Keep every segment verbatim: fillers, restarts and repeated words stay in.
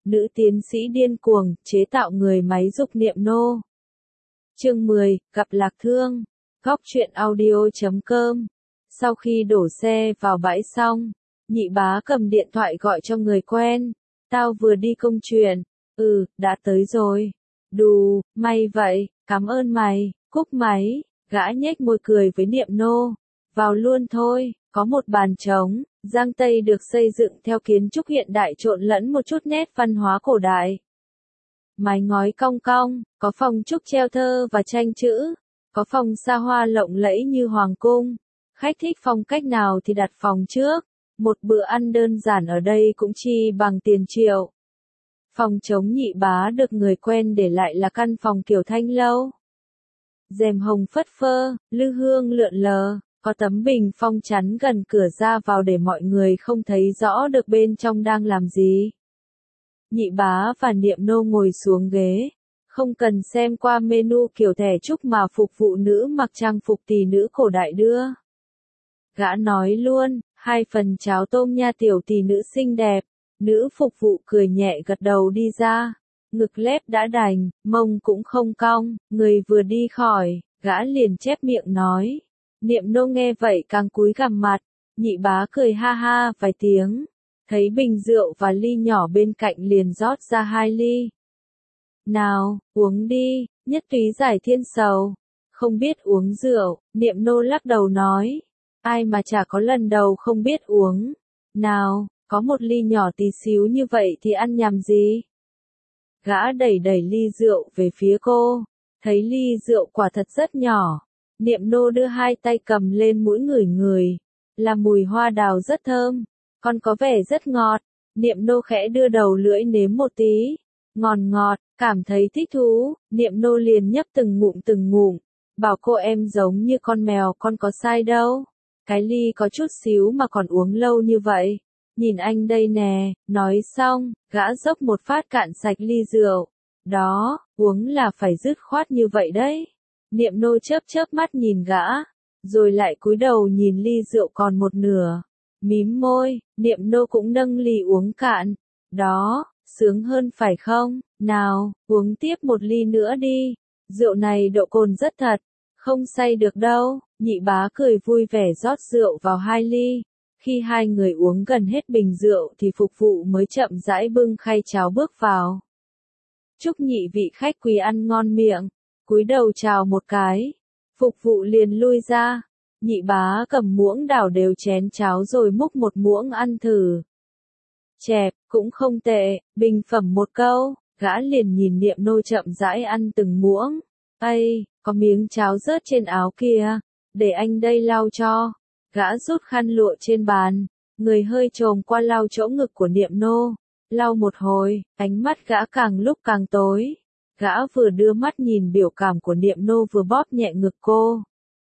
nữ tiến sĩ điên cuồng, chế tạo người máy dục niệm nô. Chương mười, gặp Lạc Thương. Góc truyện audio chấm com. Sau khi đổ xe vào bãi xong, nhị bá cầm điện thoại gọi cho người quen. Tao vừa đi công chuyện. Ừ, đã tới rồi. Đù, may vậy, cảm ơn mày, cúp máy. Gã nhếch môi cười với niệm nô. Vào luôn thôi, có một bàn trống. Giang Tây được xây dựng theo kiến trúc hiện đại trộn lẫn một chút nét văn hóa cổ đại. Mái ngói cong cong, có phòng trúc treo thơ và tranh chữ, có phòng xa hoa lộng lẫy như hoàng cung. Khách thích phong cách nào thì đặt phòng trước, một bữa ăn đơn giản ở đây cũng chi bằng tiền triệu. Phòng trống nhị bá được người quen để lại là căn phòng kiểu thanh lâu. Rèm hồng phất phơ, lư hương lượn lờ. Có tấm bình phong chắn gần cửa ra vào để mọi người không thấy rõ được bên trong đang làm gì. Nhị bá và niệm nô ngồi xuống ghế, không cần xem qua menu kiểu thẻ chúc mà phục vụ nữ mặc trang phục tỷ nữ cổ đại đưa. Gã nói luôn, hai phần cháo tôm nha tiểu tỷ nữ xinh đẹp. Nữ phục vụ cười nhẹ gật đầu đi ra, ngực lép đã đành, mông cũng không cong, người vừa đi khỏi, gã liền chép miệng nói. Niệm nô nghe vậy càng cúi gằm mặt, nhị bá cười ha ha vài tiếng, thấy bình rượu và ly nhỏ bên cạnh liền rót ra hai ly. Nào, uống đi, nhất túy giải thiên sầu. Không biết uống rượu, niệm nô lắc đầu nói, ai mà chả có lần đầu không biết uống. Nào, có một ly nhỏ tí xíu như vậy thì ăn nhầm gì? Gã đẩy đẩy ly rượu về phía cô, thấy ly rượu quả thật rất nhỏ. Niệm nô đưa hai tay cầm lên mũi ngửi ngửi, là mùi hoa đào rất thơm, còn có vẻ rất ngọt. Niệm nô khẽ đưa đầu lưỡi nếm một tí, ngọt ngọt, cảm thấy thích thú, niệm nô liền nhấp từng ngụm từng ngụm, bảo cô em giống như con mèo con có sai đâu. Cái ly có chút xíu mà còn uống lâu như vậy, nhìn anh đây nè, nói xong, gã dốc một phát cạn sạch ly rượu, đó, uống là phải dứt khoát như vậy đấy. Niệm nô chớp chớp mắt nhìn gã, rồi lại cúi đầu nhìn ly rượu còn một nửa. Mím môi, niệm nô cũng nâng ly uống cạn. Đó, sướng hơn phải không? Nào, uống tiếp một ly nữa đi. Rượu này độ cồn rất thật, không say được đâu. Nhị bá cười vui vẻ rót rượu vào hai ly. Khi hai người uống gần hết bình rượu thì phục vụ mới chậm rãi bưng khay cháo bước vào. Chúc nhị vị khách quý ăn ngon miệng. Cúi đầu chào một cái, phục vụ liền lui ra, nhị bá cầm muỗng đảo đều chén cháo rồi múc một muỗng ăn thử. Chẹp, cũng không tệ, bình phẩm một câu, gã liền nhìn niệm nô chậm rãi ăn từng muỗng. Ây, có miếng cháo rớt trên áo kìa, để anh đây lau cho. Gã rút khăn lụa trên bàn, người hơi chồm qua lau chỗ ngực của niệm nô, lau một hồi, ánh mắt gã càng lúc càng tối. Gã vừa đưa mắt nhìn biểu cảm của niệm nô vừa bóp nhẹ ngực cô.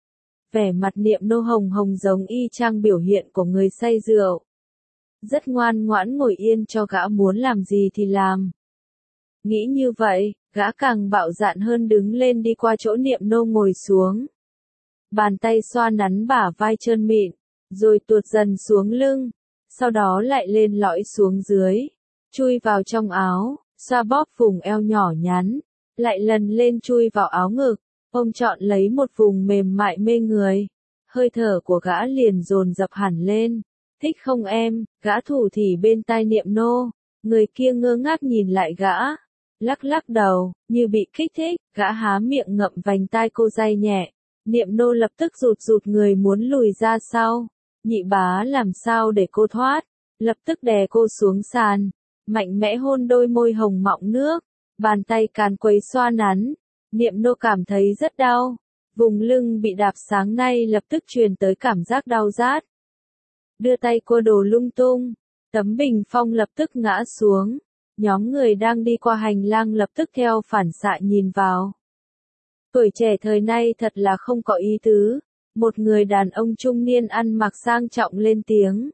Vẻ mặt niệm nô hồng hồng giống y chang biểu hiện của người say rượu. Rất ngoan ngoãn ngồi yên cho gã muốn làm gì thì làm. Nghĩ như vậy, gã càng bạo dạn hơn đứng lên đi qua chỗ niệm nô ngồi xuống. Bàn tay xoa nắn bả vai trơn mịn, rồi tuột dần xuống lưng, sau đó lại lên lõi xuống dưới, chui vào trong áo. Xoa bóp vùng eo nhỏ nhắn, lại lần lên chui vào áo ngực, ông chọn lấy một vùng mềm mại mê người. Hơi thở của gã liền dồn dập hẳn lên. Thích không em? Gã thủ thỉ bên tai niệm nô. Người kia ngơ ngác nhìn lại gã, lắc lắc đầu, như bị kích thích, gã há miệng ngậm vành tai cô day nhẹ. Niệm nô lập tức rụt rụt người muốn lùi ra sau. Nhị bá làm sao để cô thoát, lập tức đè cô xuống sàn. Mạnh mẽ hôn đôi môi hồng mọng nước, bàn tay càn quấy xoa nắn, niệm nô cảm thấy rất đau, vùng lưng bị đạp sáng nay lập tức truyền tới cảm giác đau rát. Đưa tay cô đồ lung tung, tấm bình phong lập tức ngã xuống, nhóm người đang đi qua hành lang lập tức theo phản xạ nhìn vào. Tuổi trẻ thời nay thật là không có ý tứ, một người đàn ông trung niên ăn mặc sang trọng lên tiếng.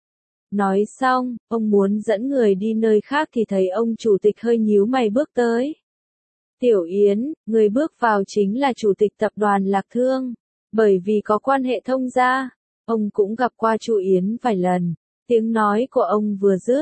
Nói xong, ông muốn dẫn người đi nơi khác thì thấy ông chủ tịch hơi nhíu mày bước tới. Tiểu Yến, người bước vào chính là chủ tịch tập đoàn Lạc Thương. Bởi vì có quan hệ thông gia, ông cũng gặp qua chu Yến vài lần. Tiếng nói của ông vừa dứt,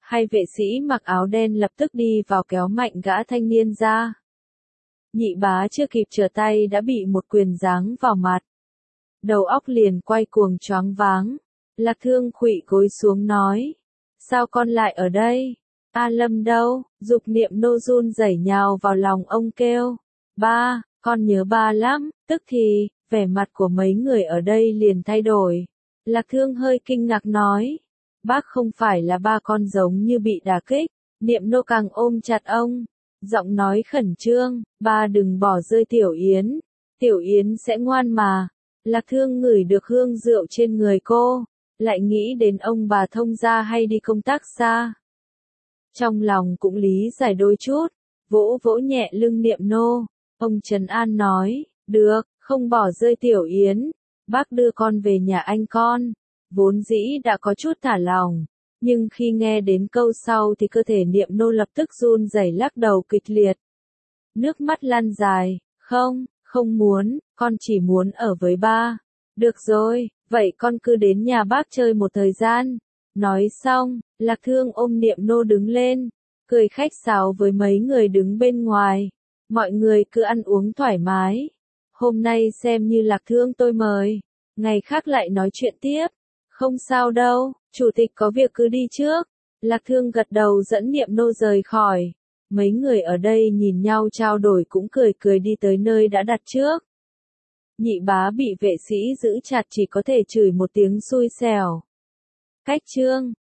Hai vệ sĩ mặc áo đen lập tức đi vào kéo mạnh gã thanh niên ra. Nhị bá chưa kịp trở tay đã bị một quyền giáng vào mặt. Đầu óc liền quay cuồng choáng váng. Lạc Thương khuỵu gối xuống nói. Sao con lại ở đây? A Lâm đâu? Dục Niệm Nô run rẩy nhào vào lòng ông kêu. Ba, con nhớ ba lắm. Tức thì, vẻ mặt của mấy người ở đây liền thay đổi. Lạc Thương hơi kinh ngạc nói. Bác không phải là ba con giống như bị đả kích. Niệm Nô càng ôm chặt ông. Giọng nói khẩn trương. Ba đừng bỏ rơi Tiểu Yến. Tiểu Yến sẽ ngoan mà. Lạc Thương ngửi được hương rượu trên người cô. Lại nghĩ đến ông bà thông gia hay đi công tác xa. Trong lòng cũng lý giải đôi chút. Vỗ vỗ nhẹ lưng Niệm Nô. Ông Trấn An nói. Được, không bỏ rơi Tiểu Yến. Bác đưa con về nhà anh con. Vốn dĩ đã có chút thả lòng. Nhưng khi nghe đến câu sau thì cơ thể Niệm Nô lập tức run rẩy lắc đầu kịch liệt. Nước mắt lăn dài. Không, không muốn, con chỉ muốn ở với ba. Được rồi, vậy con cứ đến nhà bác chơi một thời gian. Nói xong, Lạc Thương ôm Niệm Nô đứng lên. Cười khách sáo với mấy người đứng bên ngoài. Mọi người cứ ăn uống thoải mái. Hôm nay xem như Lạc Thương tôi mời. Ngày khác lại nói chuyện tiếp. Không sao đâu, chủ tịch có việc cứ đi trước. Lạc Thương gật đầu dẫn Niệm Nô rời khỏi. Mấy người ở đây nhìn nhau trao đổi cũng cười cười đi tới nơi đã đặt trước. Nhị bá bị vệ sĩ giữ chặt chỉ có thể chửi một tiếng xui xẻo. Cách chương